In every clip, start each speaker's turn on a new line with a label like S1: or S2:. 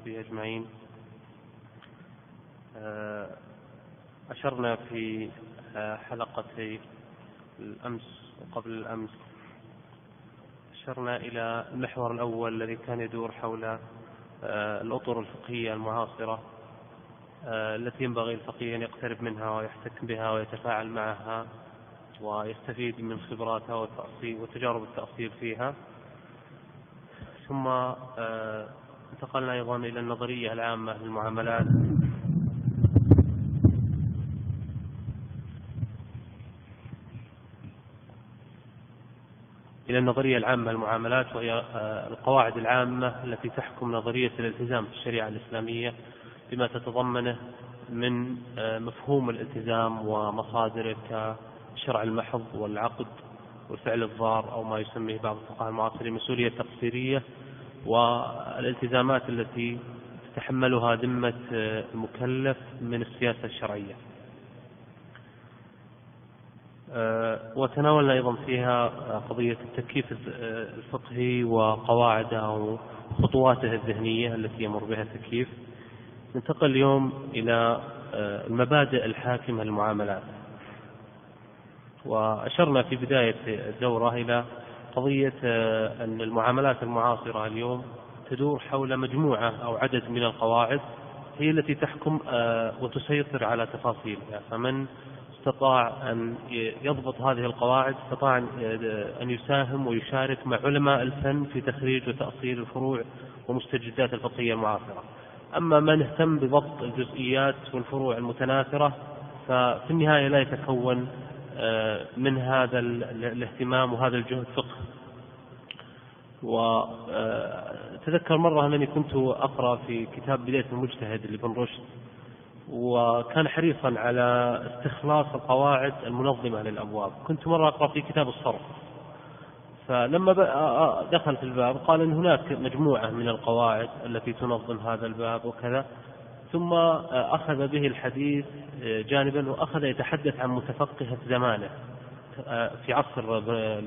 S1: وصحبه أجمعين. أشرنا في حلقتي الأمس وقبل الأمس، أشرنا إلى المحور الأول الذي كان يدور حول الأطر الفقهية المعاصرة التي ينبغي الفقيه أن يقترب منها ويحتك بها ويتفاعل معها ويستفيد من خبراتها وتجارب التأصيل فيها. ثم انتقلنا أيضا إلى النظرية العامة للمعاملات، وهي القواعد العامة التي تحكم نظرية الالتزام في الشريعة الإسلامية بما تتضمنه من مفهوم الالتزام ومصادره كالشرع المحض والعقد والفعل الضار، أو ما يسميه بعض الفقهاء المعاصرين مسؤولية تقصيرية، والالتزامات التي تتحملها ذمة المكلف من السياسة الشرعية. وتناولنا أيضا فيها قضية التكييف الفقهي وقواعده وخطواته الذهنية التي يمر بها التكييف. ننتقل اليوم إلى المبادئ الحاكمة للمعاملات، وأشرنا في بداية الدورة إلى قضية أن المعاملات المعاصرة اليوم تدور حول مجموعة أو عدد من القواعد هي التي تحكم وتسيطر على تفاصيلها، فمن استطاع أن يضبط هذه القواعد استطاع أن يساهم ويشارك مع علماء الفن في تخريج وتأصيل الفروع ومستجدات الفقهية المعاصرة. أما من اهتم بضبط الجزئيات والفروع المتناثرة ففي النهاية لا يتكون من هذا الاهتمام وهذا الجهد فقه. وتذكر مرة أنني كنت أقرأ في كتاب بداية المجتهد لابن رشد، وكان حريصا على استخلاص القواعد المنظمة للأبواب. كنت مرة أقرأ في كتاب الصرف، فلما دخل في الباب قال إن هناك مجموعة من القواعد التي تنظم هذا الباب وكذا، ثم أخذ به الحديث جانبا وأخذ يتحدث عن متفقهة زمانه في عصر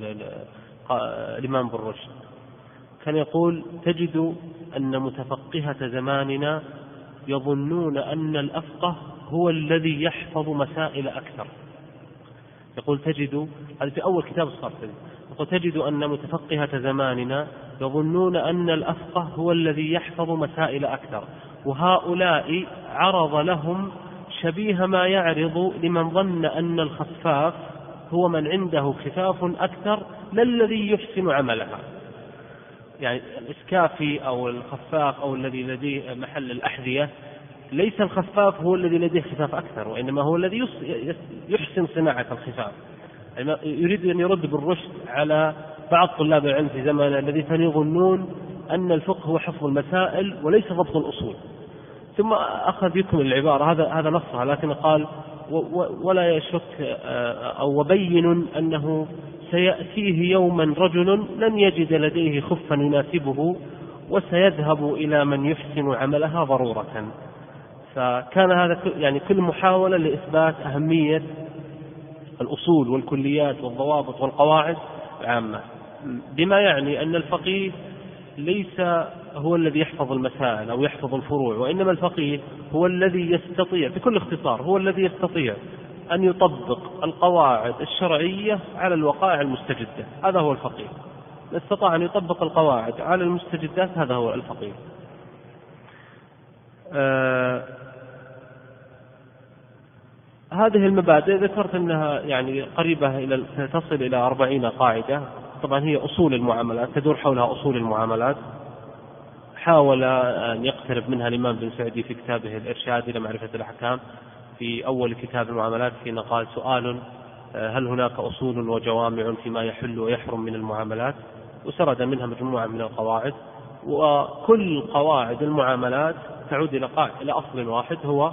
S1: الإمام ابن رشد. كان يقول: تجد أن متفقهة زماننا يظنون أن الأفقه هو الذي يحفظ مسائل أكثر. يقول تجد، هذا في أول كتاب الصرف، يقول: تجد أن متفقهة زماننا يظنون أن الأفقه هو الذي يحفظ مسائل أكثر، وهؤلاء عرض لهم شبيه ما يعرض لمن ظن أن الخفاف هو من عنده خفاف أكثر لا الذي يحسن عملها. يعني الإسكافي أو الخفاف أو الذي لديه محل الأحذية، ليس الخفاف هو الذي لديه خفاف أكثر، وإنما هو الذي يحسن صناعة الخفاف. يريد أن يرد بالرشد على بعض طلاب العلم في زمانه الذي كانوا يظنون أن الفقه هو حفظ المسائل وليس ضبط الأصول. ثم أخذ يكمل العبارة، هذا نصها، لكن قال: ولا يشك أو وبين أنه سيأتيه يوما رجل لن يجد لديه خفا يناسبه وسيذهب إلى من يحسن عملها ضرورة. فكان هذا يعني كل محاولة لإثبات أهمية الأصول والكليات والضوابط والقواعد العامة، بما يعني أن الفقيه ليس هو الذي يحفظ المسائل أو يحفظ الفروع، وإنما الفقيه هو الذي يستطيع بكل اختصار هو الذي يستطيع أن يطبق القواعد الشرعية على الوقائع المستجدة. هذا هو الفقيه. من استطاع أن يطبق القواعد على المستجدات هذا هو الفقيه. هذه المبادئ ذكرت أنها يعني قريبة تصل إلى 40 قاعدة. طبعا هي أصول المعاملات، تدور حولها أصول المعاملات. حاول أن يقترب منها الإمام بن سعدي في كتابه الإرشاد إلى معرفة الأحكام في أول كتاب المعاملات، حين قال: سؤال: هل هناك أصول وجوامع فيما يحل ويحرم من المعاملات؟ وسرد منها مجموعة من القواعد، وكل قواعد المعاملات تعود إلى أصل واحد هو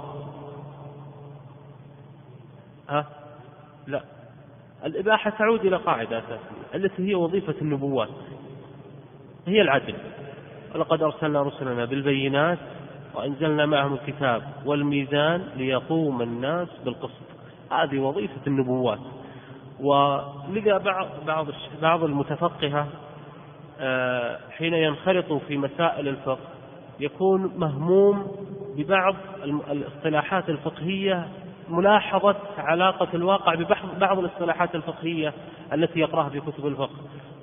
S1: لا، الإباحة تعود إلى قاعدة أساسية التي هي وظيفة النبوات، هي العدل. ولقد أرسلنا رسلنا بالبينات وأنزلنا معهم الكتاب والميزان ليقوم الناس بالقسط. هذه وظيفة النبوات. ولذا بعض المتفقهة حين ينخرطوا في مسائل الفقه يكون مهموم ببعض الاصطلاحات الفقهية، ملاحظة علاقة الواقع ببعض الاصطلاحات الفقهية التي يقرأها في كتب الفقه،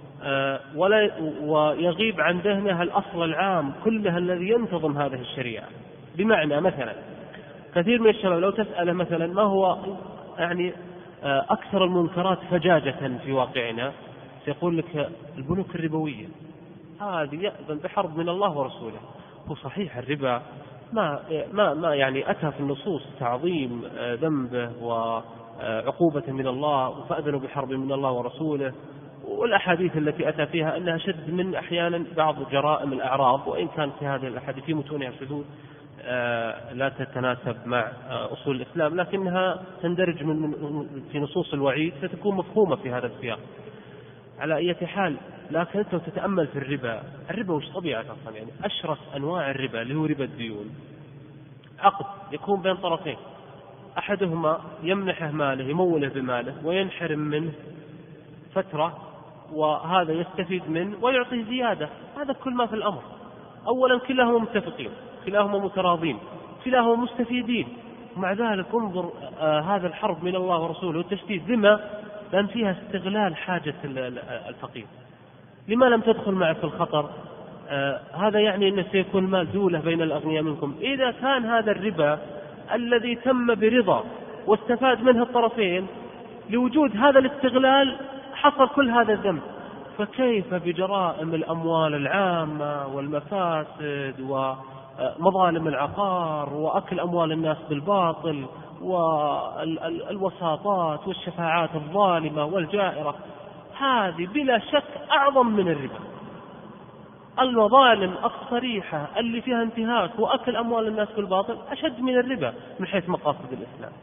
S1: ويغيب عن ذهنها الأصل العام كلها الذي ينتظم هذه الشريعة. بمعنى مثلا كثير من الشباب لو تسأله مثلا ما هو يعني أكثر المنكرات فجاجة في واقعنا، سيقول لك البنوك الربوية، هذه يأذن بحرب من الله ورسوله. هو صحيح الربا ما يعني أتى في النصوص تعظيم ذنبه وعقوبة من الله، فأذنوا بحرب من الله ورسوله، والأحاديث التي أتى فيها أنها شد من أحيانا بعض جرائم الأعراض، وإن كان في هذه الأحاديث في متونها شذوذ لا تتناسب مع أصول الإسلام، لكنها تندرج في نصوص الوعيد فتكون مفهومة في هذا السياق. على أي حال، لكن أنت تتأمل في الربا وش طبيعة أصلا؟ يعني أشرس أنواع الربا اللي هو ربا الديون عقد يكون بين طرفين، أحدهما يمنحه ماله يموله بماله وينحرم منه فترة، وهذا يستفيد منه ويعطيه زيادة. هذا كل ما في الأمر. أولا كلاهما متفقين، كلاهما متراضين، كلاهما مستفيدين، ومع ذلك انظر هذا الحرب من الله ورسوله والتشديد. لما؟ لأن فيها استغلال حاجة الفقير. لما لم تدخل معه في الخطر؟ هذا يعني أنه سيكون مال دولة بين الأغنياء منكم. إذا كان هذا الربا الذي تم برضا واستفاد منه الطرفين، لوجود هذا الاستغلال حصل كل هذا الذنب، فكيف بجرائم الأموال العامة والمفاسد ومظالم العقار وأكل أموال الناس بالباطل والوساطات والشفاعات الظالمة والجائرة؟ هذه بلا شك أعظم من الربا. المظالم الصريحة اللي فيها انتهاك وأكل أموال الناس بالباطل أشد من الربا من حيث مقاصد الإسلام.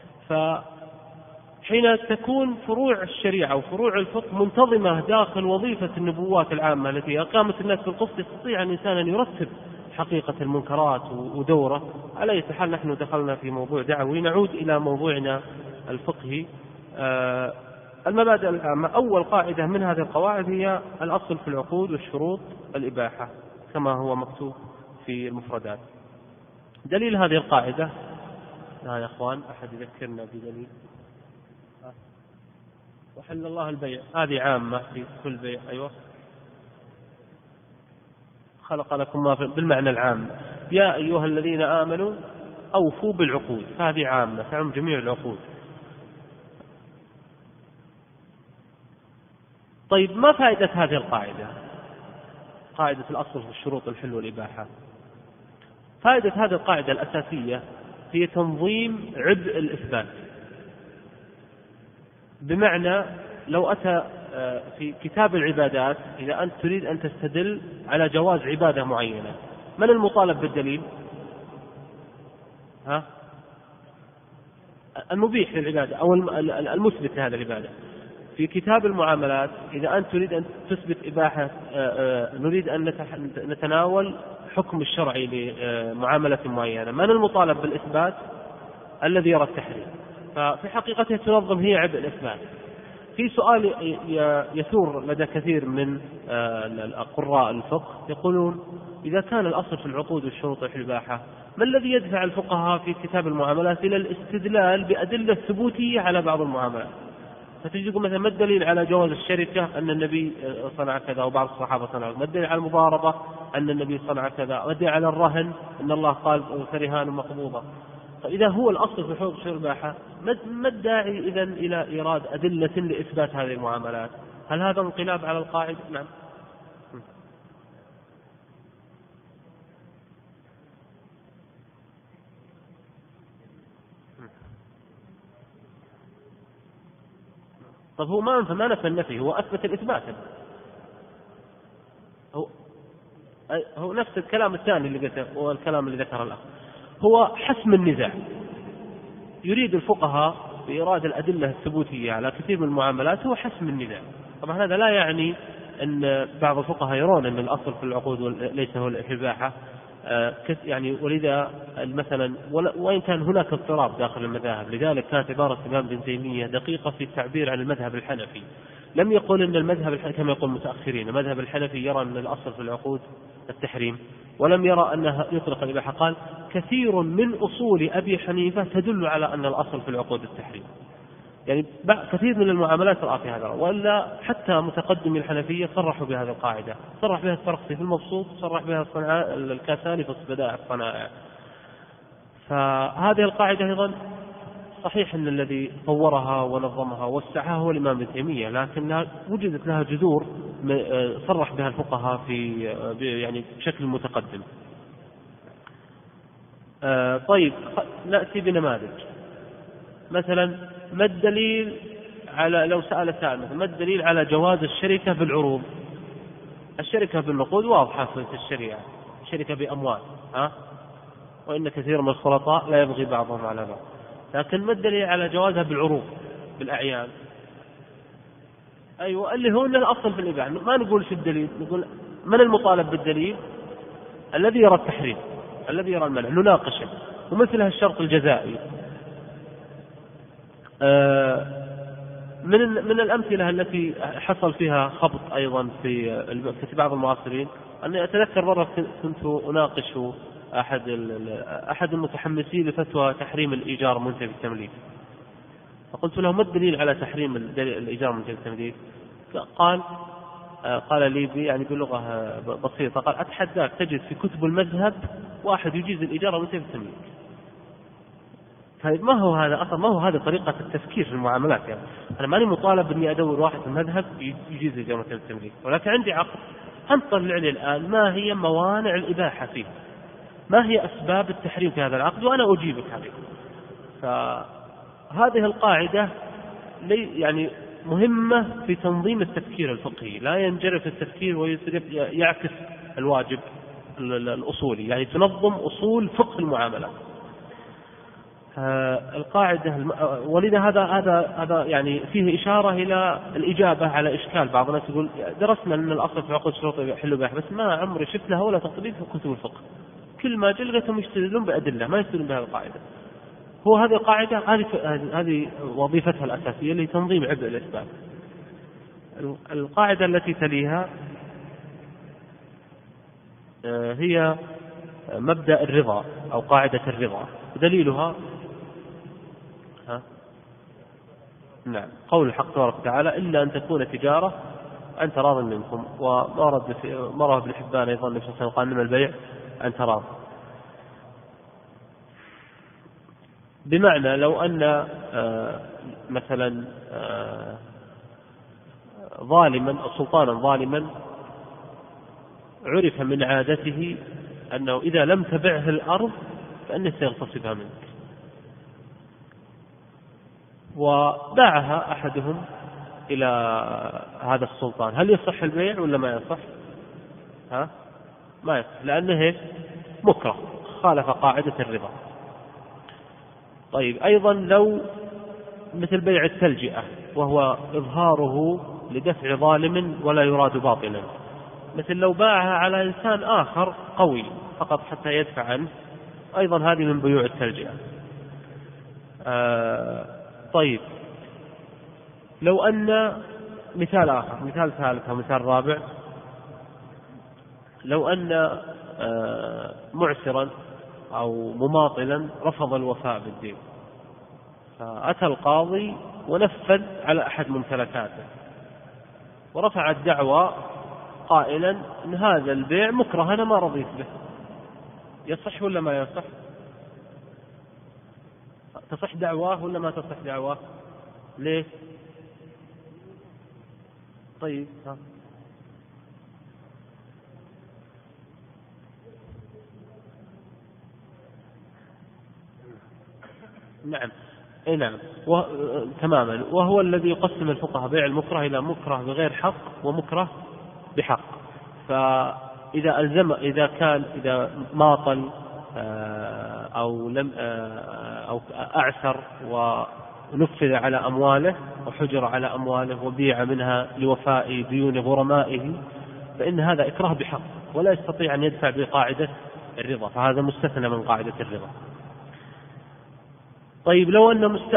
S1: فحين تكون فروع الشريعة وفروع الفقه منتظمة داخل وظيفة النبوات العامة التي أقامت الناس بالقسط، يستطيع الإنسان أن يرتب حقيقة المنكرات ودوره. على أي حال، نحن دخلنا في موضوع دعوي، نعود إلى موضوعنا الفقهي. المبادئ العامة. أول قاعدة من هذه القواعد هي الأصل في العقود والشروط الإباحة كما هو مكتوب في المفردات. دليل هذه القاعدة، يا أخوان أحد يذكرنا بدليل؟ وحل الله البيع، هذه عامة في كل بيع. أيوة، خلق لكم ما بالمعنى العام، يا أيها الذين آمنوا أوفوا بالعقود، هذه عامة تعم جميع العقود. طيب، ما فائدة هذه القاعدة، قاعدة الأصل في الشروط الحل والإباحة؟ فائدة هذه القاعدة الأساسية هي تنظيم عبء الإثبات. بمعنى لو أتى في كتاب العبادات، إذا أنت تريد أن تستدل على جواز عبادة معينة، من المطالب بالدليل؟ المبيح للعبادة أو المثبت لهذا العبادة. في كتاب المعاملات إذا أنت تريد أن تثبت إباحة، نريد أن نتناول حكم الشرعي لمعاملة معينة، من المطالب بالإثبات؟ الذي يرى التحريم. ففي حقيقته تنظم هي عبء الإثبات. في سؤال يثور لدى كثير من القراء الفقه، يقولون إذا كان الأصل في العقود والشروط الإباحة، ما الذي يدفع الفقهاء في كتاب المعاملات إلى الاستدلال بأدلة ثبوتية على بعض المعاملات؟ فتجد مثلا ما الدليل على جواز الشركة أن النبي صنع كذا وبعض الصحابة صنعوا، ما الدليل على المضاربة أن النبي صنع كذا، ما الدليل على الرهن أن الله قال فرهان مقبوضة. فإذا هو الأصل في حقوق الإباحة، ما الداعي إذن إلى إيراد أدلة لإثبات هذه المعاملات؟ هل هذا انقلاب على القاعدة؟ نعم. طب هو ما نفى النفي، هو أثبت الإثبات. هو نفس الكلام الثاني اللي قلته والكلام اللي ذكره الأخ، هو حسم النزاع. يريد الفقهاء بإيراد الأدلة الثبوتية على كثير من المعاملات هو حسم النزاع. طبعا هذا لا يعني أن بعض الفقهاء يرون أن الأصل في العقود ليس هو الإباحة، يعني ولذا مثلا وإن كان هناك اضطراب داخل المذاهب، لذلك كانت عبارة الإمام ابن تيمية دقيقة في التعبير عن المذهب الحنفي. لم يقل أن المذهب كما يقول المتأخرين المذهب الحنفي يرى أن الأصل في العقود التحريم، ولم يرى أنها يطلق الإباحة. قال كثير من أصول أبي حنيفة تدل على أن الأصل في العقود التحريم. يعني كثير من المعاملات رأى في هذا، وإلا حتى متقدم الحنفية صرحوا بهذه القاعدة، صرح بها السرخسي في المبسوط، صرح بها الكاساني في بدائع الصنائع. فهذه القاعدة أيضا صحيح أن الذي طورها ونظمها ووسعها هو الإمام ابن تيمية، لكنها وجدت لها جذور صرح بها الفقهاء في يعني بشكل متقدم. طيب نأتي بنماذج. مثلا ما الدليل على، لو سأل سائل مثلا ما الدليل على جواز الشركة بالعروض؟ الشركة بالنقود واضحة في الشريعة، شركة بأموال، وإن كثير من الخلطاء لا يبغي بعضهم على بعض. لكن ما الدليل على جوازها بالعروض بالأعيان؟ أيوة، اللي هو الأصل في الإباحة. ما نقول شو الدليل، نقول من المطالب بالدليل؟ الذي يرى التحريم، الذي يرى المنع، نناقشه. ومثلها الشرط الجزائي. من الأمثلة التي حصل فيها خبط أيضا في بعض المعاصرين، أني أتذكر مرة كنت أناقش أحد المتحمسين لفتوى تحريم الإيجار منتهي بالتمليك، فقلت له ما الدليل على تحريم الإيجار منتهي بالتمليك؟ قال لي يعني بلغة بسيطة، قال أتحداك تجد في كتب المذهب واحد يجيز الإيجار منتهي بالتمليك. طيب ما هو هذا أصلا، ما هو هذه طريقة التفكير في المعاملات؟ يعني أنا ماني مطالب إني أدور واحد في المذهب يجيز الإيجار منتهي بالتمليك، ولكن عندي عقد، أنطلع لي الآن ما هي موانع الإباحة فيه، ما هي أسباب التحريم في هذا العقد، وأنا أجيبك عليه. فهذه القاعدة يعني مهمة في تنظيم التفكير الفقهي، لا ينجرف التفكير ويعكس الواجب الأصولي، يعني تنظم أصول فقه المعاملات. القاعدة، ولذا هذا يعني فيه إشارة إلى الإجابة على إشكال بعض الناس يقول درسنا أن الأصل في عقود الشروط يحل بها، بس ما عمري شفت لها ولا تطبيق في كتب الفقه. كل ما جلتهم يستدلون بأدلة، ما يستدلون بهذه القاعدة. هو هذه القاعدة هذه وظيفتها الأساسية لتنظيم عبء الإثبات. القاعدة التي تليها هي مبدأ الرضا أو قاعدة الرضا. دليلها نعم قول الحق تبارك وتعالى إلا أن تكون تجارة عن تراض منكم. ومرة ابن حبان أيضا النبي صلى الله عليه وسلم قال إنما البيع عن تراض، بمعنى لو أن مثلا ظالما أو سلطانا ظالما عرف من عادته أنه إذا لم تبعه الأرض فإنه سيغتصبها منك، وباعها أحدهم إلى هذا السلطان، هل يصح البيع ولا ما يصح؟ ما يصح، لأنه مكره، خالف قاعدة الرضا. طيب أيضا لو مثل بيع التلجئة، وهو إظهاره لدفع ظالم ولا يراد باطلا، مثل لو باعها على إنسان آخر قوي فقط حتى يدفع عنه، أيضا هذه من بيوع التلجئة. طيب لو أن مثال آخر، مثال ثالث ومثال رابع، لو أن معسرا أو مماطلا رفض الوفاء بالدين، فأتى القاضي ونفذ على أحد ممتلكاته ورفع الدعوى قائلا إن هذا البيع مكره أنا ما رضيت به، يصح ولا ما يصح؟ تصح دعواه ولا ما تصح دعواه؟ ليه؟ طيب نعم نعم تماما. وهو الذي يقسم الفقهاء بيع المكره إلى مكره بغير حق ومكره بحق. إذا ماطل أو أعسر ونفذ على أمواله وحجر على أمواله وبيع منها لوفاء ديون غرمائه، فإن هذا إكراه بحق ولا يستطيع أن يدفع بقاعدة الرضا، فهذا مستثنى من قاعدة الرضا. طيب لو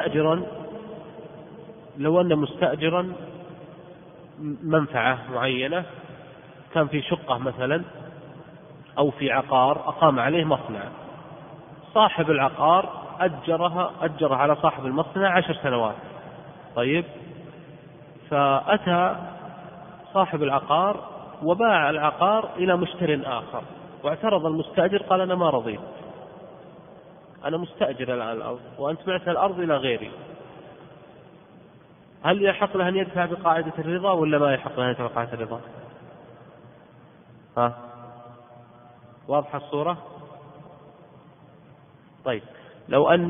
S1: أن مستأجرا منفعة معينة، كان في شقة مثلا أو في عقار أقام عليه مصنع، صاحب العقار أجر على صاحب المصنع 10 سنوات. طيب، فأتى صاحب العقار وباع العقار إلى مشتر آخر، واعترض المستأجر قال أنا ما رضيت، أنا مستأجر الآن الأرض وأنت بعت الأرض إلى غيري، هل يحق له أن يدفع بقاعدة الرضا ولا ما يحق له أن يدفع بقاعدة الرضا؟ واضحة الصورة؟ طيب، لو أن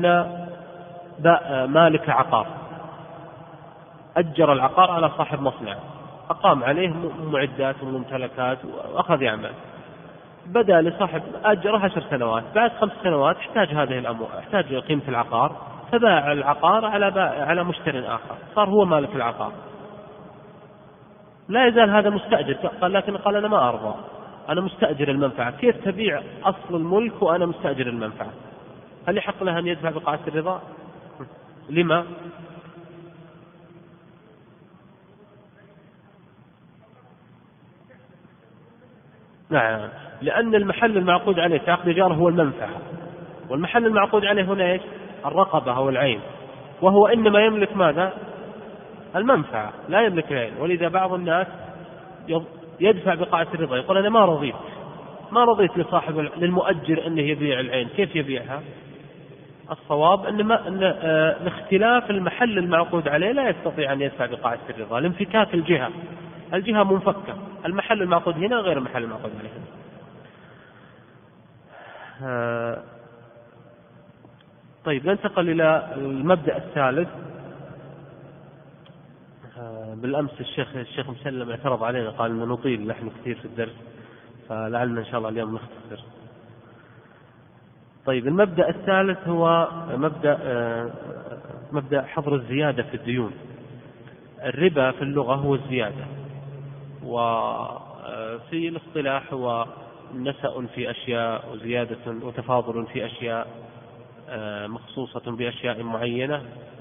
S1: مالك عقار أجر العقار على صاحب مصنع، أقام عليه معدات وممتلكات وأخذ يعمل، بدأ لصاحب أجره 10 سنوات، بعد 5 سنوات احتاج هذه الأموال، احتاج قيمة العقار، فباع العقار على مشتر آخر، صار هو مالك العقار. لا يزال هذا مستأجر، لكن قال أنا ما أرضى، أنا مستأجر المنفعة. كيف تبيع أصل الملك وأنا مستأجر المنفعة؟ هل يحق له أن يدفع بقاعدة الرضا؟ لما؟ نعم، لأن المحل المعقود عليه في عقد الإيجار هو المنفعة، والمحل المعقود عليه هنا إيش؟ الرقبة أو العين، وهو إنما يملك ماذا؟ المنفعة، لا يملك العين. ولذا بعض الناس يدفع بقاعدة الرضا، يقول أنا ما رضيت للمؤجر أنه يبيع العين. كيف يبيعها؟ الصواب أن الاختلاف المحل المعقود عليه لا يستطيع أن يدفع بقاعدة الرضا، لانفكاك الجهة منفكة، المحل المعقود هنا غير المحل المعقود عليه. طيب، ننتقل إلى المبدأ الثالث. بالأمس الشيخ مسلم اعترض علينا، قال إنه نطيل نحن كثير في الدرس، فلعلنا إن شاء الله اليوم نختصر. طيب، المبدأ الثالث هو مبدأ حظر الزيادة في الديون. الربا في اللغة هو الزيادة، وفي الاصطلاح هو نسأ في أشياء وزيادة وتفاضل في أشياء مخصوصة بأشياء معينة.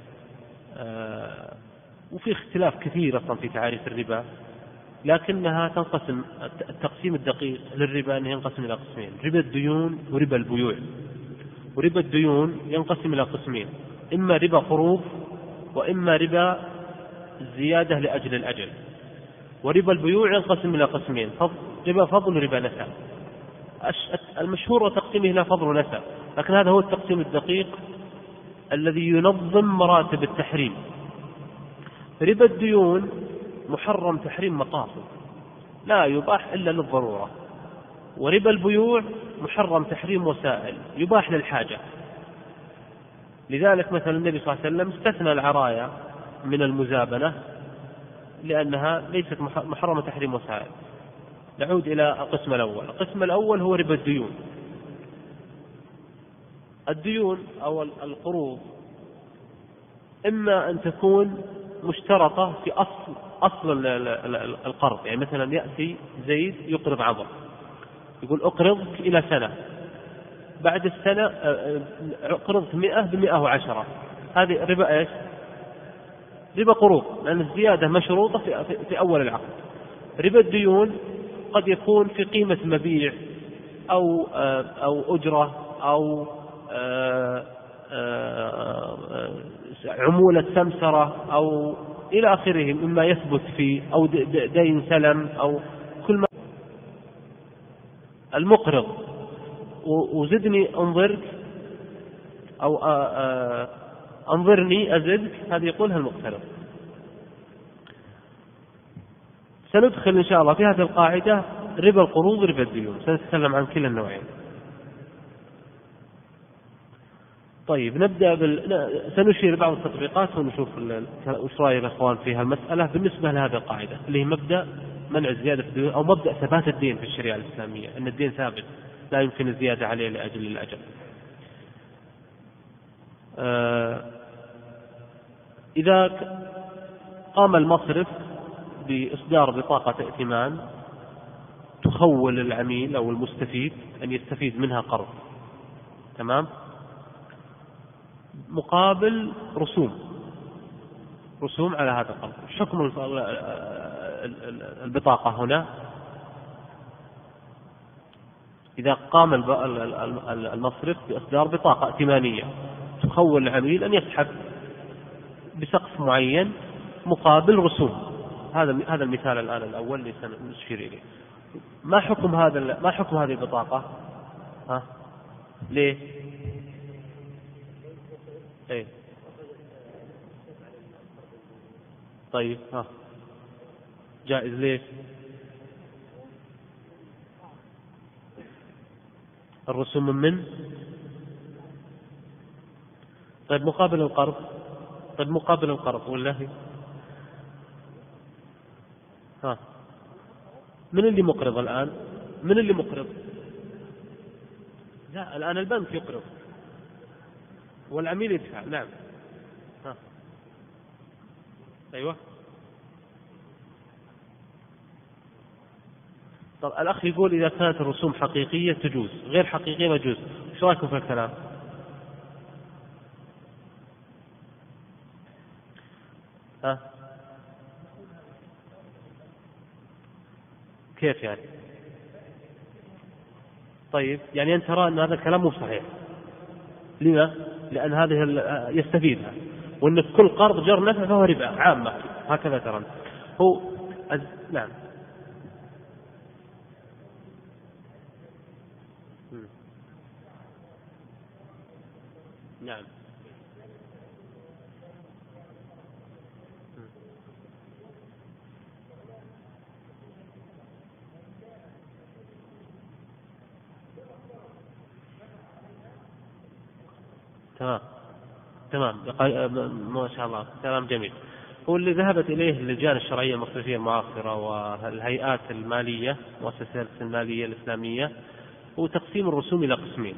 S1: وفي اختلاف كثير أصلا في تعريف الربا، لكنها تنقسم التقسيم الدقيق للربا أنه ينقسم إلى قسمين: ربا الديون وربا البيوع. وربا الديون ينقسم إلى قسمين: إما ربا قروض، وإما ربا الزيادة لأجل الأجل. وربا البيوع ينقسم إلى قسمين: ربا فضل وربا نسب. المشهور تقسيمه إلى فضل ونسب، لكن هذا هو التقسيم الدقيق الذي ينظم مراتب التحريم. ربا الديون محرم تحريم مقاصد، لا يباح إلا للضرورة. وربا البيوع محرم تحريم وسائل، يباح للحاجة. لذلك مثلا النبي صلى الله عليه وسلم استثنى العرايا من المزابنة لأنها ليست محرمة تحريم وسائل. نعود إلى القسم الأول. القسم الأول هو ربا الديون. الديون أو القروض إما أن تكون مشترطة في أصل القرض، يعني مثلا يأتي زيد يقرض عمرو، يقول أقرضك إلى سنة، بعد السنة قرضت 100 ب110، هذه ربا إيش؟ ربا قروض، لأن الزيادة مشروطة في أول العقد. ربا الديون قد يكون في قيمة مبيع أو أجرة أو عمولة سمسرة أو إلى آخره مما يثبت فيه، أو دين سلم، أو كل ما. المقرض وزدني أنظرك أو أنظرني أزدك، هذه يقولها المقترض. سندخل إن شاء الله في هذه القاعدة ربا القروض وربا الديون، سنتكلم عن كلا النوعين. طيب، نبدأ سنشير بعض التطبيقات ونشوف وش رأي الأخوان في المسألة بالنسبة لهذه القاعدة اللي هي مبدأ منع الزيادة في الدين، أو مبدأ ثبات الدين في الشريعة الإسلامية، أن الدين ثابت لا يمكن الزيادة عليه لأجل الأجل. إذا قام المصرف بإصدار بطاقة ائتمان تخول العميل أو المستفيد أن يستفيد منها قرض، تمام، مقابل رسوم على هذا القرض. حكم البطاقة هنا إذا قام المصرف بإصدار بطاقة ائتمانية تخول العميل أن يسحب بسقف معين مقابل رسوم. هذا المثال الآن الأول اللي سنشير إليه. ما حكم هذه البطاقة؟ ليه؟ إيه؟ طيب جائز ليه؟ الرسوم من طيب مقابل القرض ولا هي؟ من اللي مقرض الآن؟ من اللي مقرض؟ لا، الآن البنك يقرض والعميل يدفع. نعم. أيوة. طب الأخ يقول إذا كانت الرسوم حقيقية تجوز، غير حقيقية ما تجوز. شو رأيكم في الكلام؟ كيف يعني؟ طيب يعني أنت ترى أن هذا الكلام مو صحيح. لما؟ لأن هذه يستفيدها، وأن كل قرض جر نفع فهو ربا عامة، هكذا ترى هو. نعم. نعم. تمام. ما شاء الله، كلام جميل. هو اللي ذهبت إليه اللجان الشرعية المصرفية المعاصرة والهيئات المالية، مؤسسات المالية الإسلامية، هو تقسيم الرسوم إلى قسمين.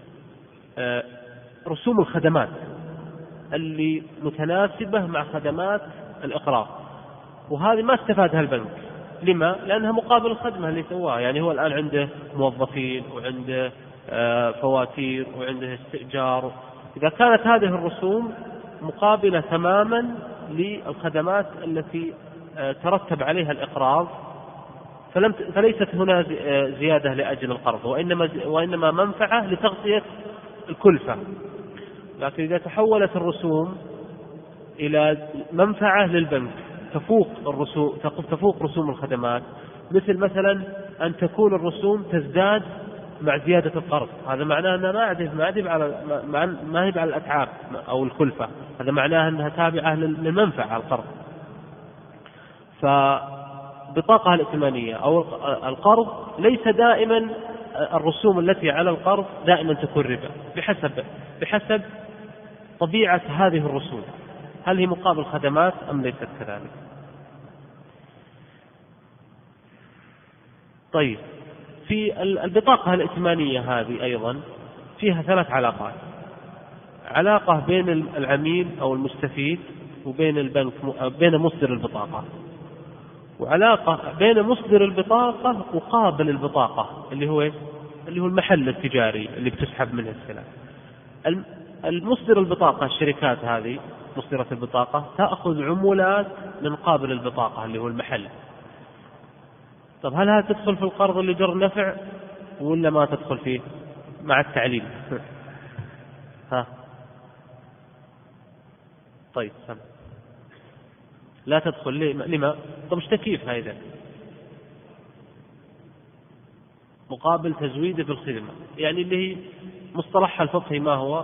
S1: رسوم الخدمات اللي متناسبة مع خدمات الإقراض، وهذه ما استفادها البنك. لما؟ لأنها مقابل الخدمة اللي سواها. يعني هو الآن عنده موظفين وعنده فواتير وعنده استئجار. إذا كانت هذه الرسوم مقابلة تماما للخدمات التي ترتب عليها الإقراض، فليست هنا زيادة لأجل القرض، وإنما منفعة لتغطية الكلفة. لكن إذا تحولت الرسوم إلى منفعة للبنك تفوق رسوم الخدمات، مثلا أن تكون الرسوم تزداد مع زيادة القرض، هذا معناه أنها ما هي على الأتعاب أو الكلفة، هذا معناه أنها تابعة للمنفعة القرض. فبطاقة الائتمانية أو القرض ليس دائما الرسوم التي على القرض دائما تكون ربا، بحسب طبيعة هذه الرسوم، هل هي مقابل خدمات أم ليست كذلك. طيب، في البطاقة الائتمانية هذه أيضا فيها 3 علاقات: علاقة بين العميل أو المستفيد وبين البنك، بين مصدر البطاقة، وعلاقة بين مصدر البطاقة وقابل البطاقة اللي هو المحل التجاري اللي بتسحب منه السلع. المصدر البطاقة، الشركات هذه مصدرة البطاقة تأخذ عمولات من قابل البطاقة اللي هو المحل. طب هل هذا تدخل في القرض اللي جر نفع ولا ما تدخل فيه مع التعليل؟ طيب لا تدخل. لما؟ طب ايش تكيف هذا؟ مقابل تزويده في الخدمة، يعني اللي هي مصطلحها الفقهي ما هو؟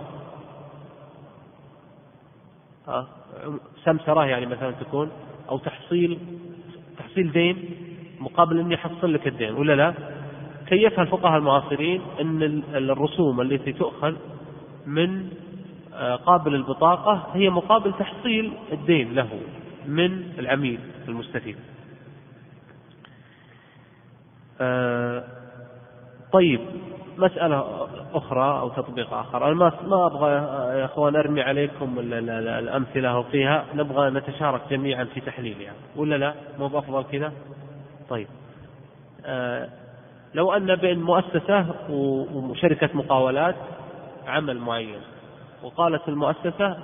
S1: سمسرة، يعني مثلا تكون أو تحصيل دين مقابل أن يحصل لك الدين، ولا لا؟ كيفها الفقهاء المعاصرين أن الرسوم التي تؤخذ من قابل البطاقة هي مقابل تحصيل الدين له من العميل المستفيد. طيب، مسألة أخرى أو تطبيق آخر، أنا ما أبغى يا أخوان أرمي عليكم الأمثلة وفيها، نبغى نتشارك جميعا في تحليلها، ولا لا؟ مو بأفضل كذا؟ طيب، لو أن بين مؤسسة وشركة مقاولات عمل معين، وقالت المؤسسة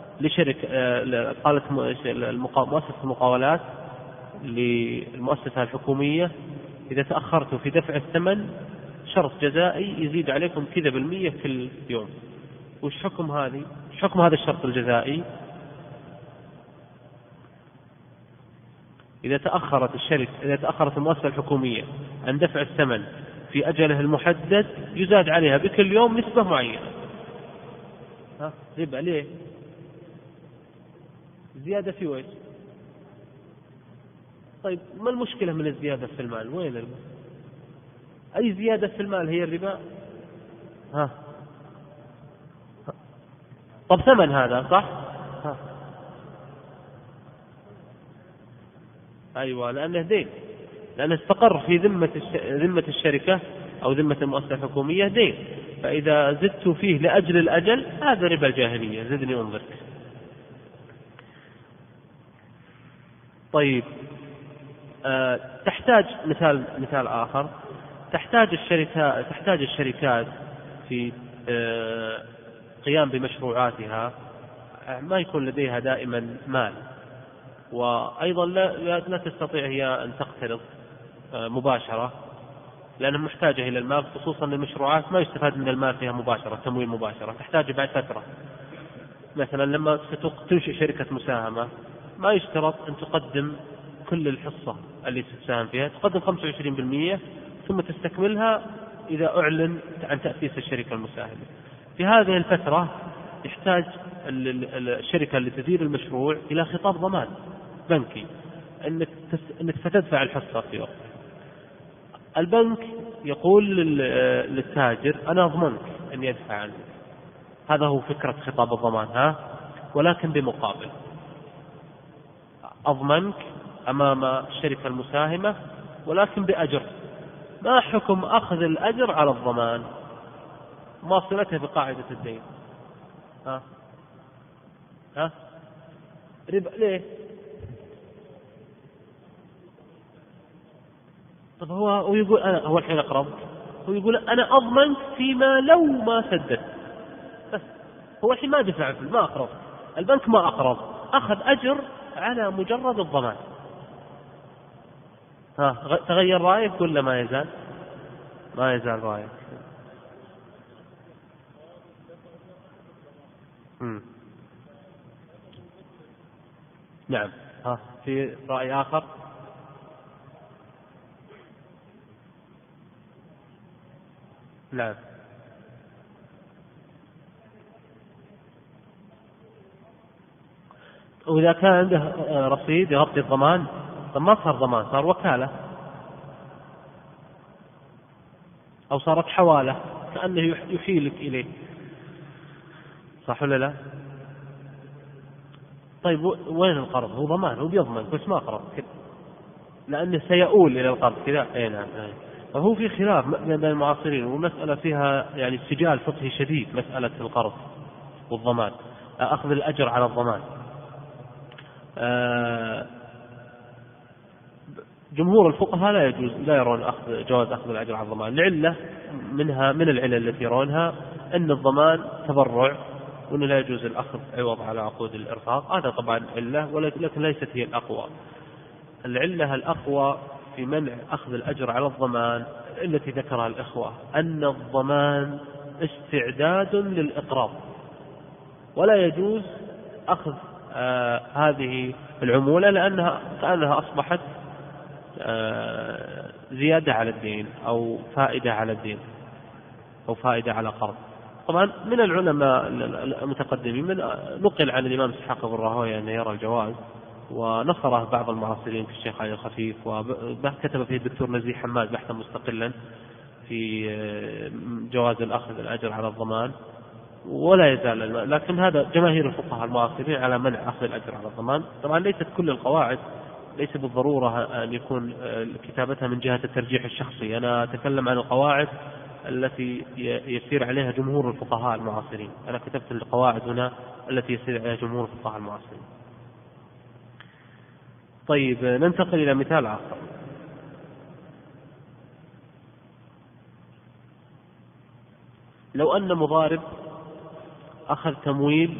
S1: قالت مؤسسة المقاولات للمؤسسة الحكومية: إذا تأخرت في دفع الثمن شرط جزائي يزيد عليكم كذا بالمية كل يوم. وش حكم هذا الشرط الجزائي؟ إذا تأخرت المؤسسة الحكومية عن دفع الثمن في أجله المحدد يزاد عليها بكل يوم نسبة معينة. ربا ليه؟ زيادة في وجه. طيب ما المشكلة من الزيادة في المال؟ وين الربا؟ أي زيادة في المال هي الربا؟ طب ثمن هذا صح؟ أيوة، لأنه دين، لأنه استقر في ذمة الشركة أو ذمة المؤسسة الحكومية دين، فإذا زدت فيه لأجل الأجل هذا ربا الجاهلية، زدني انظرك. طيب تحتاج مثال آخر، تحتاج الشركات في قيام بمشروعاتها ما يكون لديها دائما مال، وأيضا لا تستطيع هي أن تقترض مباشرة لأنها محتاجة إلى المال، خصوصا للمشروعات ما يستفاد من المال فيها مباشرة، تمويل مباشرة، تحتاج بعد فترة. مثلا لما تنشئ شركة مساهمة ما يشترط أن تقدم كل الحصة اللي تساهم فيها، تقدم 25% ثم تستكملها إذا أعلن عن تأسيس الشركة المساهمة. في هذه الفترة يحتاج الشركة اللي تدير المشروع إلى خطاب ضمان بنكي أنك ستدفع الحصة في وقت. البنك يقول للتاجر أنا أضمنك أن يدفع عنك، هذا هو فكرة خطاب الضمان، ولكن بمقابل أضمنك أمام الشركة المساهمة ولكن بأجر. ما حكم أخذ الأجر على الضمان؟ ما صلته بقاعدة الدين؟ ربا ليه؟ طب هو يقول هو الحين أقرض، هو يقول أنا أضمنك فيما لو ما سددت، بس هو الحين ما دفع ما أقرض، البنك ما أقرض، أخذ أجر على مجرد الضمان. تغير رأيك ولا ما يزال؟ ما يزال رأيك. نعم. في رأي آخر؟ نعم. وإذا كان عنده رصيد يغطي الضمان، طب ما صار ضمان، صار وكالة أو صارت حوالة كأنه يحيلك إليه، صح ولا لا؟ طيب وين القرض؟ هو ضمان، هو بيضمن بس ما قرض كده، لأنه سيؤول إلى القرض كذا. نعم. فهو في خلاف بين المعاصرين، ومسألة فيها يعني سجال فقهي شديد، مسألة القرض والضمان، أخذ الأجر على الضمان. جمهور الفقهاء لا يرون جواز أخذ الأجر على الضمان، لعلة من العلل التي يرونها أن الضمان تبرع وأنه لا يجوز الأخذ عوض على عقود الإرفاق. هذا طبعا علة، ولكن ليست هي الأقوى. العلة الأقوى في منع أخذ الأجر على الضمان التي ذكرها الإخوة، أن الضمان استعداد للإقراض، ولا يجوز أخذ هذه العمولة لأنها كأنها أصبحت زيادة على الدين أو فائدة على الدين أو فائدة على قرض. طبعا من العلماء المتقدمين من نقل عن الإمام إسحاق بن راهويه أنه يرى الجواز، ونصره بعض المعاصرين في الشيخ علي الخفيف، وكتب فيه الدكتور نزيه حماد بحثا مستقلا في جواز الأخذ الأجر على الضمان، ولا يزال. لكن هذا جماهير الفقهاء المعاصرين على منع أخذ الأجر على الضمان. طبعا ليست كل القواعد، ليس بالضرورة أن يكون كتابتها من جهة الترجيح الشخصي، أنا أتكلم عن القواعد التي يسير عليها جمهور الفقهاء المعاصرين. أنا كتبت القواعد هنا التي يسير عليها جمهور الفقهاء المعاصرين. طيب ننتقل إلى مثال آخر. لو أن مضارب أخذ تمويل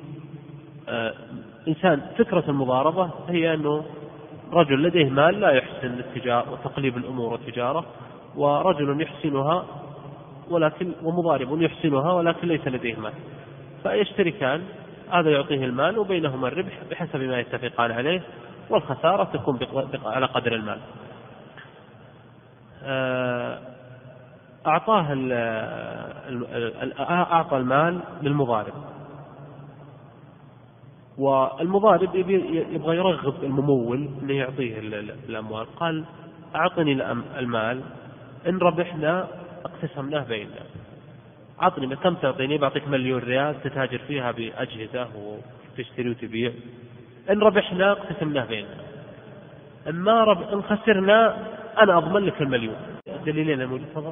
S1: إنسان، فكرة المضاربة هي أنه رجل لديه مال لا يحسن التجارة وتقليب الأمور والتجارة، ورجل يحسنها ومضارب يحسنها ولكن ليس لديه مال، فيشتركان، هذا يعطيه المال وبينهما الربح بحسب ما يتفقان عليه، والخسارة تكون على قدر المال. أعطى المال للمضارب، والمضارب يبغى يرغب الممول أن يعطيه الأموال، قال أعطني المال، إن ربحنا اقتسمناه بيننا، أعطني كم تعطيني، بعطيك 1,000,000 ريال تتاجر فيها بأجهزة وتشتري وتبيع، إن ربحنا اقتسمناه بيننا، إن خسرنا أنا أضمن لك 1,000,000. دليلين الموجود تفضل.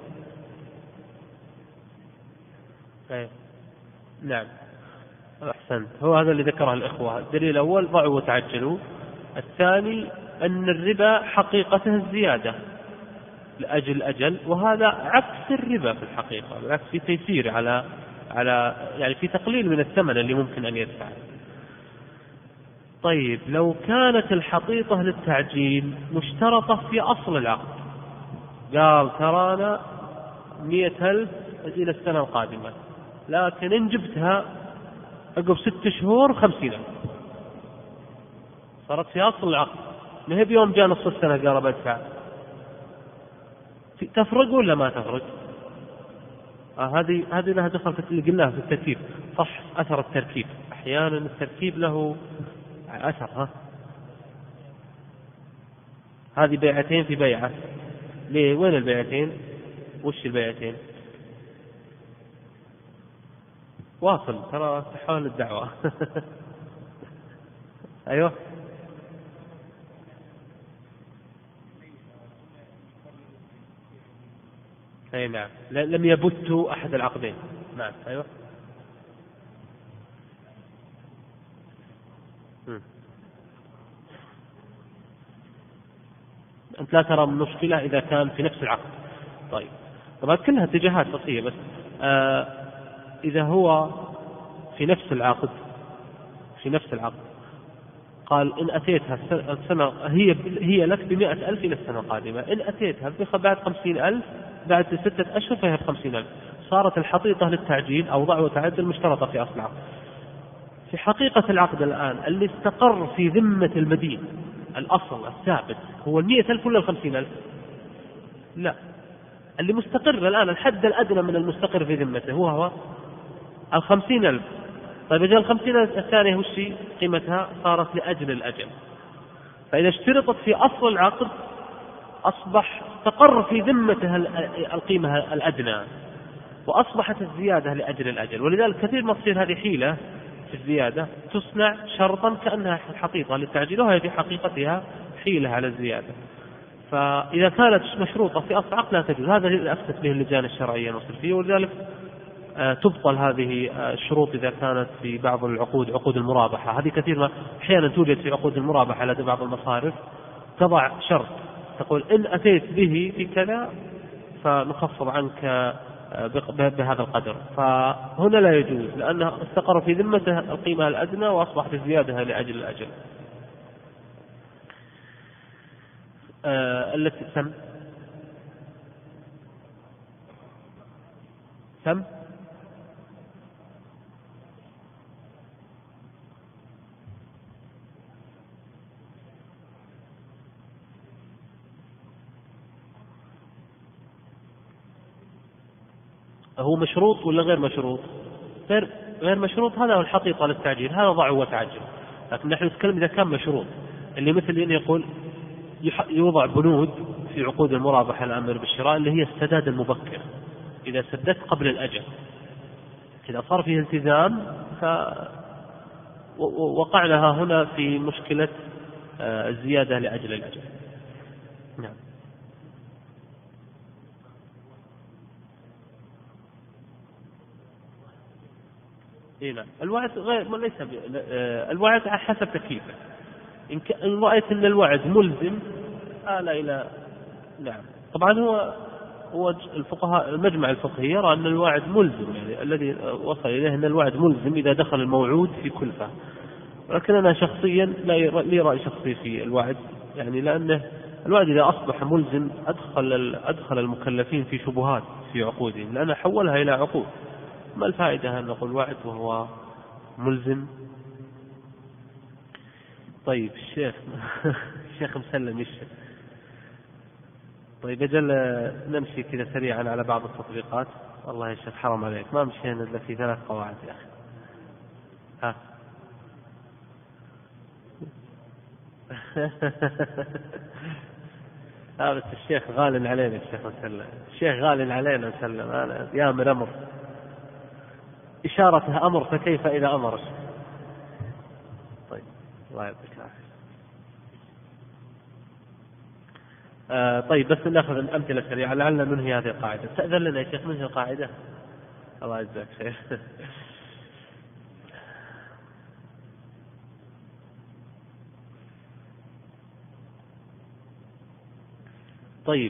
S1: نعم أحسنت، هو هذا اللي ذكره الإخوة. الدليل الأول ضعوا وتعجلوا، الثاني أن الربا حقيقته الزيادة لأجل أجل، وهذا عكس الربا في الحقيقة، بالعكس في تيسير على يعني في تقليل من الثمن اللي ممكن أن يدفع. طيب لو كانت الحقيقة للتعجيل مشترطة في أصل العقد، قال ترانا 100,000 إلى السنة القادمة، لكن إن جبتها عقب 6 شهور 50,000، صارت في أصل العقد، ما هي بيوم جاء نص السنة قال بدفع. تفرق ولا ما تفرق؟ هذه لها دخل في اللي قلناها في التركيب، صح، أثر التركيب، أحيانا التركيب له أثر. هذه بيعتين في بيعة، ليه؟ وين البيعتين؟ وش البيعتين؟ واصل، ترى تحاول الدعوة. أيوه أي نعم، لم يبتوا أحد العقدين. نعم أيوه. أنت لا ترى مشكلة إذا كان في نفس العقد. طيب طبعا كلها اتجاهات فقهية، بس إذا هو في نفس العقد قال إن أتيتها السنة هي لك ب100,000 إلى السنة القادمة، إن أتيتها بعد 50,000 بعد 6 أشهر فهي ب50,000، صارت الحقيقة للتعجيل أو ضع وتعدل مشترطة في أصل العقد. في حقيقة العقد الآن اللي استقر في ذمة المدين، الأصل الثابت هو 100,000 ولا 50,000؟ لا، اللي مستقر الآن الحد الأدنى من المستقر في ذمته هو 50,000. طيب إذا 50,000 الثانية وش قيمتها؟ صارت لأجل الأجل، فإذا اشترطت في أصل العقد أصبح استقر في ذمته القيمة الأدنى، وأصبحت الزيادة لأجل الأجل. ولذلك كثير ما تصير هذه حيلة في الزيادة، تصنع شرطا كأنها حقيقة للتعجيل، وهي في حقيقتها حيلة على الزيادة. فإذا كانت مشروطة في أصل العقد لا تجوز، هذا اللي أفتت به اللجان الشرعية المصرفية فيه. ولذلك تبطل هذه الشروط إذا كانت في بعض العقود، عقود المرابحة، هذه كثير ما أحيانا توجد في عقود المرابحة لدى بعض المصارف، تضع شرط تقول إن أتيت به في كذا فنخفض عنك بهذا القدر، فهنا لا يجوز لأنه استقر في ذمته القيمة الأدنى وأصبحت الزيادة لأجل الأجل. التي سم هو مشروط ولا غير مشروط؟ غير مشروط، هذا هو الحقيقة للتعجيل، هذا ضع وتعجل. لكن نحن نتكلم إذا كان مشروط، اللي مثل أن يقول يوضع بنود في عقود المرابحة الأمر بالشراء اللي هي السداد المبكر، إذا سددت قبل الأجل، إذا صار فيه التزام وقعناها هنا في مشكلة الزيادة لأجل الأجل. نعم. نعم. الوعد ليس الوعد على حسب تكليفه. إن رأيت أن الوعد ملزم إلى نعم. طبعا هو الفقهاء المجمع الفقهي يرى أن الوعد ملزم، يعني الذي وصل إليه أن الوعد ملزم إذا دخل الموعود في كلفة. ولكن أنا شخصيا لي رأي شخصي في الوعد، يعني لأنه الواحد إذا أصبح ملزم أدخل المكلفين في شبهات في عقودهم، لأن حولها إلى عقود. ما الفائدة أن نقول وعد وهو ملزم؟ طيب الشيخ مسلم الشيخ. طيب أجل نمشي كذا سريعا على بعض التطبيقات. والله يا شيخ حرام عليك، ما مشينا إلا في 3 قواعد يا أخي. ها بس الشيخ غال علينا، الشيخ مسلم، الشيخ غال علينا مسلم، أنا يا من أمر إشارته أمر، فكيف إذا أمر الشيخ؟ طيب الله يعطيك العافية. طيب بس ناخذ الأمثلة سريعة لعلنا ننهي هذه القاعدة. تأذن لنا يا شيخ ننهي القاعدة؟ الله يجزاك خير. طيب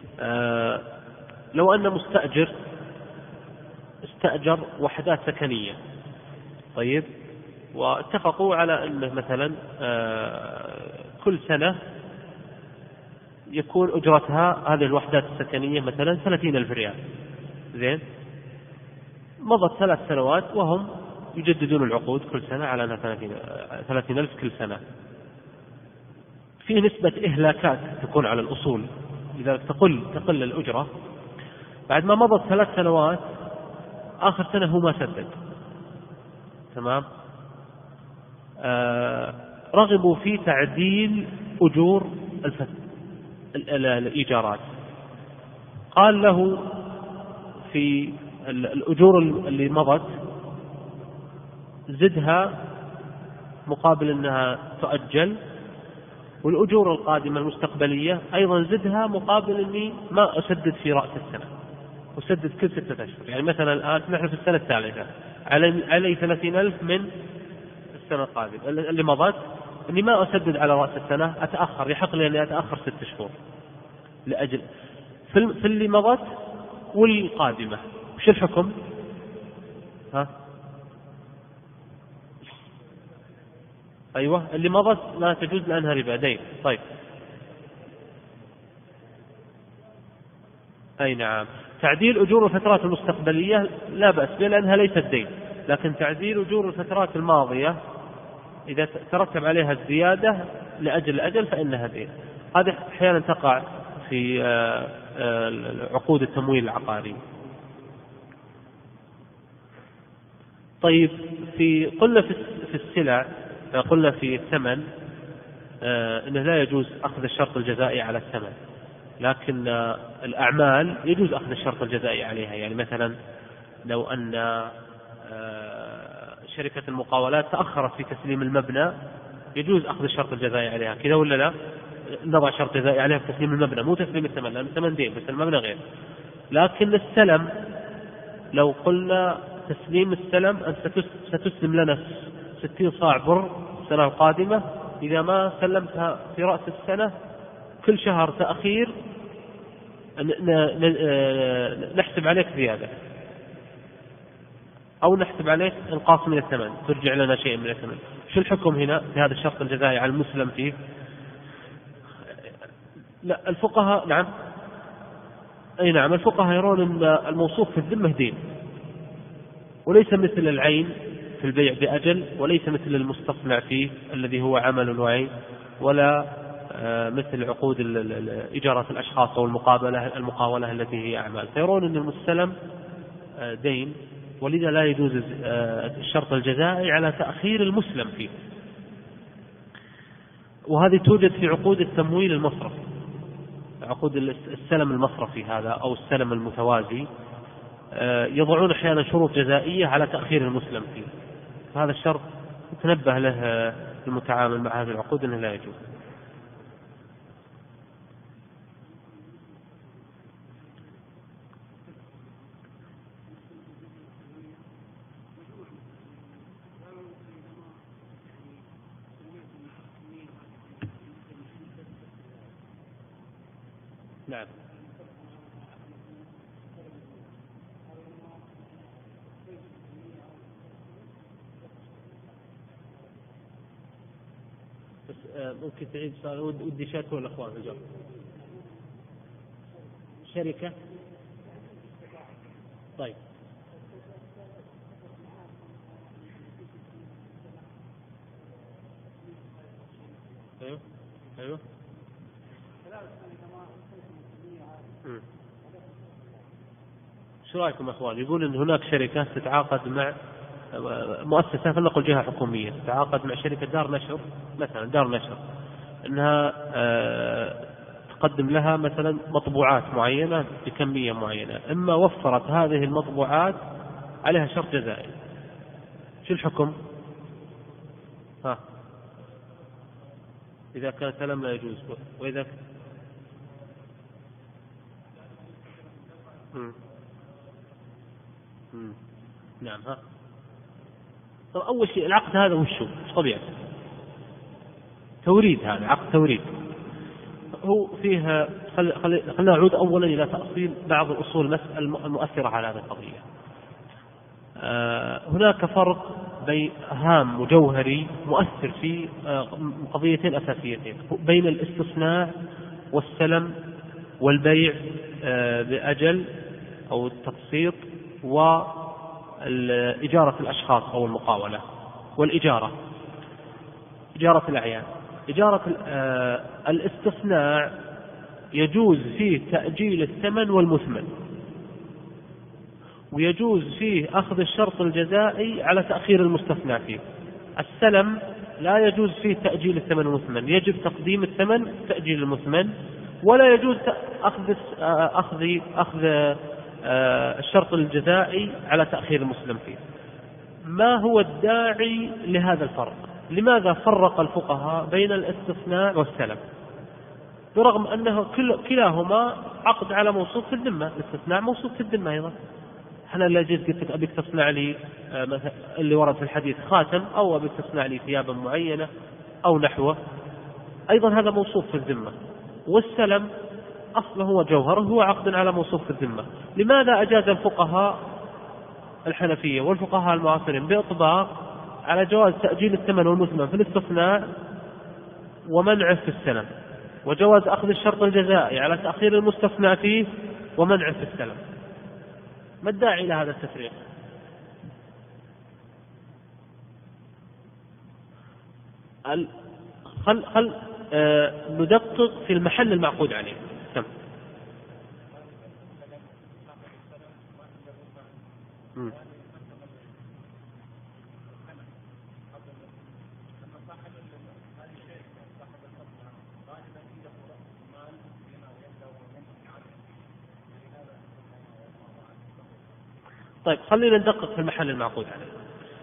S1: لو أن مستأجر استأجر وحدات سكنية، طيب، واتفقوا على أنه مثلا كل سنة يكون أجرتها هذه الوحدات السكنية مثلا 30,000 ريال. زين، مضت 3 سنوات وهم يجددون العقود كل سنة على أنها 30,000 كل سنة. في نسبة إهلاكات تكون على الأصول، لذلك تقل الأجرة. بعد ما مضت 3 سنوات آخر سنة هو ما سدد، تمام، رغبوا في تعديل أجور الإيجارات. قال له في الأجور اللي مضت زدها مقابل أنها تؤجل، والأجور القادمة المستقبلية أيضا زدها مقابل أني ما أسدد في رأس السنة، أسدد كل 6 أشهر. يعني مثلا الآن نحن في السنة الثالثة، علي 30,000 من السنة القادمة اللي مضت، أني ما أسدد على رأس السنة، أتأخر، يحق لي أني أتأخر 6 شهور لأجل في اللي مضت والقادمة. وش الحكم؟ أيوة، اللي مضت لا تجوز لأنها ربا دين. طيب أي نعم، تعديل أجور الفترات المستقبلية لا بأس بها لأنها ليست دين، لكن تعديل أجور الفترات الماضية إذا ترتب عليها الزيادة لأجل الأجل فإنها دين. هذه أحيانا تقع في عقود التمويل العقاري. طيب قلنا في السلع، قلنا في الثمن أنه لا يجوز أخذ الشرط الجزائي على الثمن، لكن الأعمال يجوز أخذ الشرط الجزائي عليها. يعني مثلا لو أن شركة المقاولات تأخرت في تسليم المبنى يجوز أخذ الشرط الجزائي عليها، كذا ولا لا؟ نضع شرط جزائي عليها في تسليم المبنى، مو تسليم الثمن، لأن الثمن دين بس المبنى غير. لكن السلم لو قلنا تسليم السلم أنت ستسلم لنا 60 صاع بر السنة القادمة، إذا ما سلمتها في رأس السنة كل شهر تأخير نحسب عليك زيادة، أو نحسب عليك انقاص من الثمن، ترجع لنا شيء من الثمن. شو الحكم هنا في هذا الشرط الجزائي على المسلم فيه؟ لا الفقهاء، نعم أي نعم، الفقهاء يرون أن الموصوف في الذمة دين، وليس مثل العين في البيع بأجل، وليس مثل المستصنع فيه الذي هو عمل وعين، ولا مثل عقود إجارة الأشخاص أو المقاولة التي هي أعمال. فيرون أن المستلم دين، ولذا لا يجوز الشرط الجزائي على تأخير المسلم فيه. وهذه توجد في عقود التمويل المصرفي، عقود السلم المصرفي هذا أو السلم المتوازي، يضعون أحيانا شروط جزائية على تأخير المسلم فيه. هذا الشرط تنبه له المتعامل مع هذه العقود أنه لا يجوز. نعم بس ممكن تعيد سؤال. ودي شاركوا الأخوان الجواب. شركة. طيب ايوه ايوه. شو رايكم يا اخوان؟ يقول ان هناك شركه تتعاقد مع مؤسسه، فلنقل جهه حكوميه، تتعاقد مع شركه دار نشر مثلا، دار نشر، انها تقدم لها مثلا مطبوعات معينه بكميه معينه، اما وفرت هذه المطبوعات عليها شرط جزائي، شو الحكم؟ ها، إذا كان سلم لا يجوز، وإذا نعم. ها، طب أول شيء العقد هذا وشو؟ إيش طبيعته؟ توريد، هذا عقد توريد. هو فيها خلينا نعود أولا إلى تأصيل بعض الأصول المؤثرة على هذه القضية. هناك فرق هام وجوهري مؤثر في قضيتين أساسيتين، بين الاستثناء والسلم والبيع بأجل أو التقسيط، وإجارة الأشخاص أو المقاولة، والإجارة، إجارة الأعيان. إجارة الاستثناء يجوز فيه تأجيل الثمن والمثمن، ويجوز فيه أخذ الشرط الجزائي على تأخير المستثنى فيه. السلم لا يجوز فيه تأجيل الثمن والمثمن، يجب تقديم الثمن تأجيل المثمن، ولا يجوز أخذ الشرط الجزائي على تأخير المسلم فيه. ما هو الداعي لهذا الفرق؟ لماذا فرق الفقهاء بين الاستثناء والسلم، برغم أنه كلاهما عقد على موصوف في الذمة؟ الاستثناء موصوف في الذمة أيضا. أنا لا جيت قلت لك أبيك تصنع لي اللي ورد في الحديث خاتم، أو أبيك تصنع لي ثيابا معينة أو نحوه، أيضا هذا موصوف في الذمة. والسلم أصله وجوهره هو عقد على موصوف في الذمة. لماذا أجاز الفقهاء الحنفية والفقهاء المعاصرين بإطباق على جواز تأجيل الثمن والمثمن في الاستثناء ومنعه في السلم، وجواز أخذ الشرط الجزائي على تأخير المستثنى فيه ومنعه في السلم؟ ما الداعي إلى هذا التفريق؟ خل ندقق في المحل المعقود عليه. تم. طيب خلينا ندقق في المحل المعقود عليه.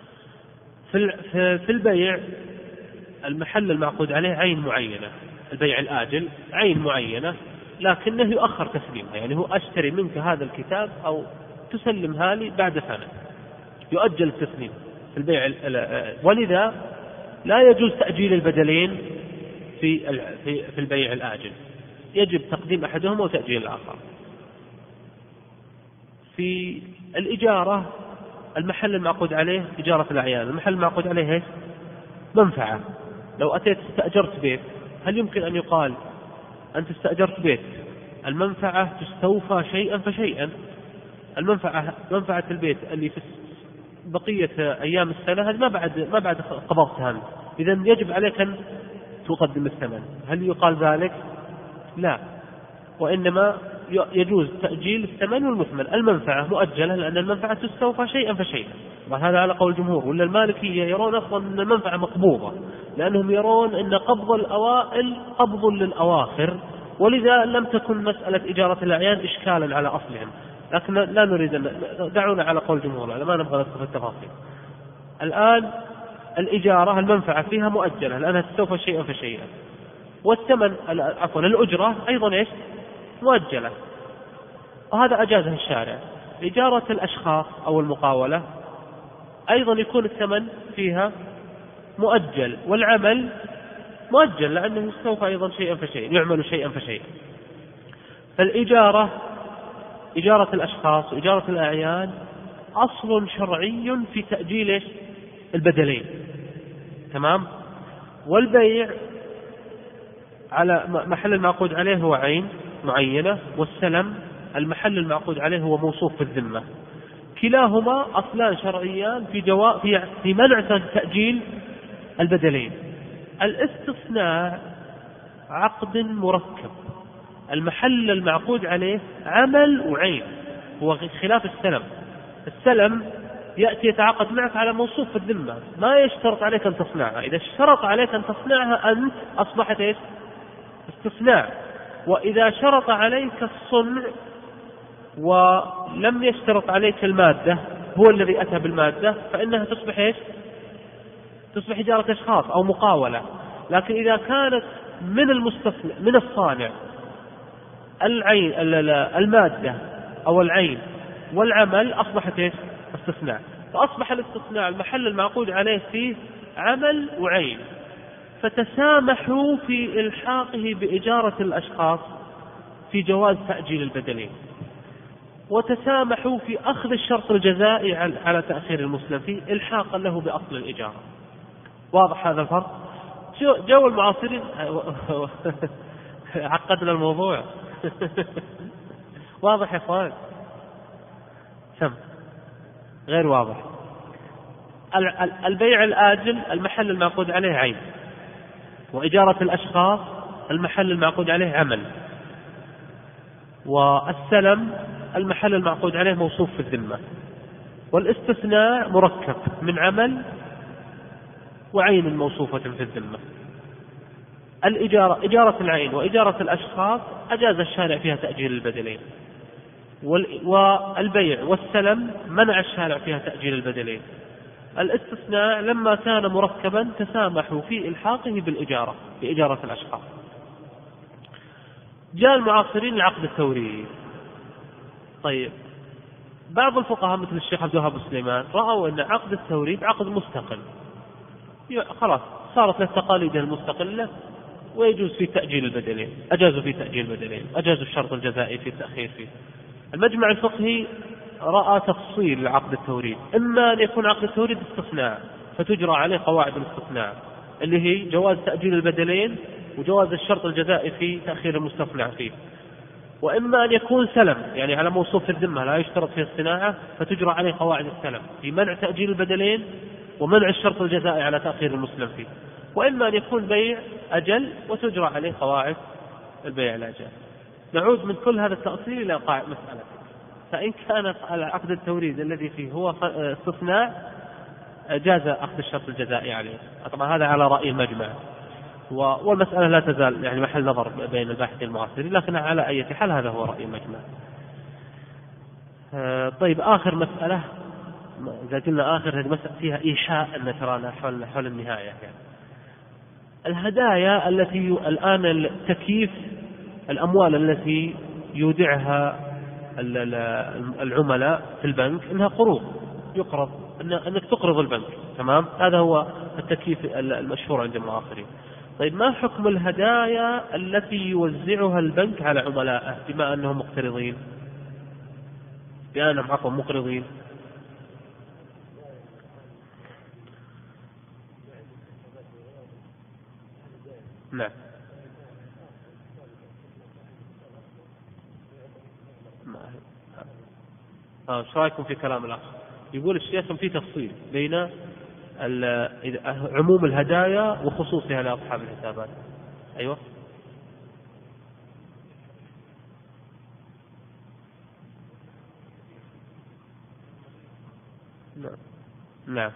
S1: في البيع المحل المعقود عليه عين معينة، البيع الآجل عين معينة، لكنه يؤخر تسليمها، يعني هو أشتري منك هذا الكتاب أو تسلمها لي بعد سنة، يؤجل التسليم في البيع، ولذا لا يجوز تأجيل البدلين في البيع الآجل، يجب تقديم أحدهما وتأجيل الآخر. في الإجارة المحل المعقود عليه إجارة الأعيان، المحل المعقود عليه إيش؟ منفعة. لو أتيت استأجرت بيت، هل يمكن أن يقال أنت استأجرت بيت، المنفعة تستوفى شيئا فشيئا؟ منفعة البيت اللي في بقية أيام السنة هذه ما بعد قبضتها أنت، إذن يجب عليك أن تقدم الثمن. هل يقال ذلك؟ لا، وإنما يجوز تأجيل الثمن والمثمن. المنفعة مؤجلة لأن المنفعة تستوفى شيئا فشيئا، وهذا على قول الجمهور. ولا المالكية يرون أصلا أن المنفعة مقبوضة، لأنهم يرون أن قبض الأوائل قبض للأواخر، ولذا لم تكن مسألة إجارة الأعيان إشكالا على أصلهم. لكن لا نريد أن دعونا على قول الجمهور، ما نبغى ندخل في التفاصيل الآن. الإجارة المنفعة فيها مؤجلة لأنها تستوفى شيئا فشيئا، والثمن الأجرة أيضا إيش؟ مؤجلة، وهذا أجازه الشارع. إجارة الأشخاص أو المقاولة أيضا يكون الثمن فيها مؤجل، والعمل مؤجل لأنه يستوفى أيضا شيئا فشيئا، يعمل شيئا فشيئا. فالإجارة، إجارة الأشخاص وإجارة الأعيان أصل شرعي في تأجيل البدلين، تمام. والبيع على محل المعقود عليه هو عين معينة، والسلم المحل المعقود عليه هو موصوف في الذمة. كلاهما أصلان شرعيان في منع تأجيل البدلين. الاستصناع عقد مركب، المحل المعقود عليه عمل وعين، هو خلاف السلم. السلم يأتي يتعاقد معك على موصوف في الذمة، ما يشترط عليك أن تصنعها. إذا اشترط عليك أن تصنعها أنت أصبحت إيش؟ استصناع. وإذا شرط عليك الصنع ولم يشترط عليك المادة، هو الذي أتى بالمادة، فإنها تصبح إيش؟ تصبح إجارة أشخاص أو مقاولة. لكن إذا كانت من الصانع العين المادة أو العين والعمل، أصبحت إيش؟ استصناع. فأصبح الاستصناع المحل المعقود عليه فيه عمل وعين، فتسامحوا في إلحاقه بإجارة الأشخاص في جواز تأجيل البدلين، وتسامحوا في أخذ الشرط الجزائي على تأخير المسلم فيه إلحاقا له بأصل الإجارة. واضح هذا الفرق؟ جو المعاصرين عقدنا الموضوع. واضح يا اخوان؟ سم غير واضح. البيع الآجل المحل المعقود عليه عين، وإجارة الأشخاص المحل المعقود عليه عمل، والسلم المحل المعقود عليه موصوف في الذمة، والاستثناء مركب من عمل وعين موصوفة في الذمة. إجارة العين وإجارة الأشخاص أجاز الشارع فيها تأجيل البدلين، والبيع والسلم منع الشارع فيها تأجيل البدلين. الاستثناء لما كان مركبا تسامحوا في إلحاقه بإجارة الأشخاص. جاء المعاصرين لعقد التوريث. طيب، بعض الفقهاء مثل الشيخ عبد الوهاب السليمان رأوا أن عقد التوريث عقد مستقل، خلاص صارت له تقاليده المستقلة، ويجوز في تأجيل البدلين، أجازوا في تأجيل البدلين، أجازوا الشرط الجزائي في التأخير فيه. المجمع الفقهي رأى تفصيل لعقد التوريث، إما أن يكون عقد التوريث استثناء فتجرى عليه قواعد الاستثناء اللي هي جواز تأجيل البدلين وجواز الشرط الجزائي في تأخير المستثنى فيه، وإما أن يكون سلم يعني على موصوف في الذمة لا يشترط فيه الصناعة فتجرى عليه قواعد السلم في منع تأجيل البدلين ومنع الشرط الجزائي على تأخير المسلم فيه، وإما أن يكون بيع أجل وتجرى عليه قواعد البيع الأجل. نعود من كل هذا التأصيل إلى قاعدة مسألة، فإن كان عقد التوريث الذي فيه هو استثناء جاز أخذ الشرط الجزائي عليه. طبعا هذا على رأي المجمع، والمسألة لا تزال يعني محل نظر بين الباحثين المعاصرين، لكن على أي حال هذا هو رأي المجمع. طيب، آخر مسألة، إذا قلنا آخر هذه مسألة فيها إيحاء أن ترانا حول النهاية يعني. الهدايا التي الآن تكييف الأموال التي يودعها العملاء في البنك إنها قروض، يقرض، أنك تقرض البنك، تمام؟ هذا هو التكييف المشهور عند المعاصرين. طيب، ما حكم الهدايا التي يوزعها البنك على عملائه بما أنهم مقترضين، بأنهم عفوا مقرضين؟ نعم. ايش رايكم في كلام الاخ؟ يقول الشيخ في تفصيل بين عموم الهدايا وخصوصها لاصحاب الحسابات. ايوه. نعم. نعم.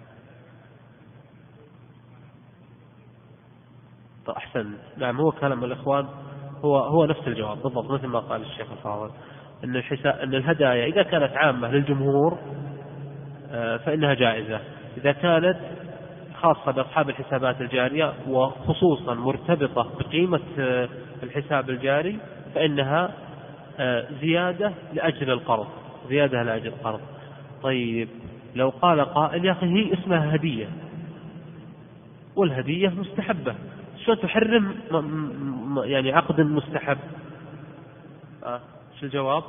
S1: طيب، احسن. نعم، هو كلام الاخوان هو نفس الجواب بالضبط مثل ما قال الشيخ الفاضل، أن الهدايا إذا كانت عامة للجمهور فإنها جائزة، إذا كانت خاصة بأصحاب الحسابات الجارية وخصوصا مرتبطة بقيمة الحساب الجاري فإنها زيادة لأجل القرض. طيب، لو قال قائل يا أخي هي اسمها هدية والهدية مستحبة، شو تحرم يعني عقد مستحب؟ شو الجواب؟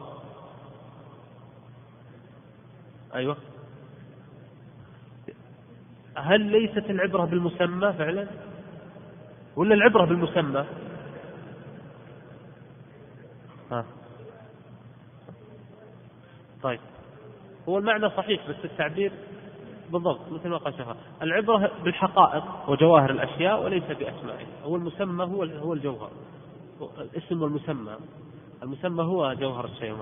S1: أيوة. هل ليست العبرة بالمسمى فعلا، ولا العبرة بالمسمى؟ ها. طيب، هو المعنى صحيح بس التعبير بالضبط مثل ما قال شيخنا، العبرة بالحقائق وجواهر الأشياء وليس بأسمائها. هو المسمى هو الجوهر، الاسم والمسمى. المسمى هو جوهر الشيء.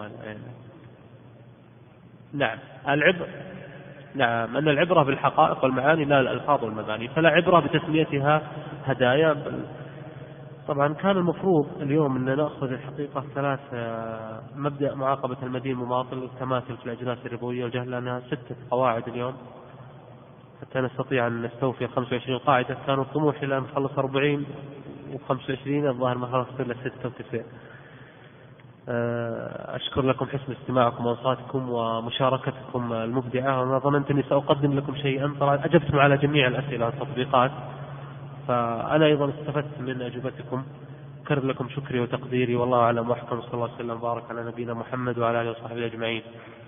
S1: نعم نعم، أن العبرة بالحقائق والمعاني لا الألفاظ والمباني، فلا عبرة بتسميتها هدايا. طبعا كان المفروض اليوم أن نأخذ الحقيقة 3 مبدأ معاقبة المدين مماطل والتماثل في الأجناس الربوية والجهل، لأنها 6 قواعد اليوم حتى نستطيع أن نستوفي 25 قاعدة. كان الطموح إلى أن نخلص 40 و25، الظاهر ما خلصت إلا 96. أشكر لكم حسن استماعكم وأنصاتكم ومشاركتكم المبدعة، وما ظننت أني سأقدم لكم شيئا. طبعا أجبتم على جميع الأسئلة والتطبيقات، فأنا أيضا استفدت من أجوبتكم. أكرر لكم شكري وتقديري، والله أعلم وأحكم. صلى الله عليه وسلم وبارك على نبينا محمد وعلى آله وصحبه أجمعين.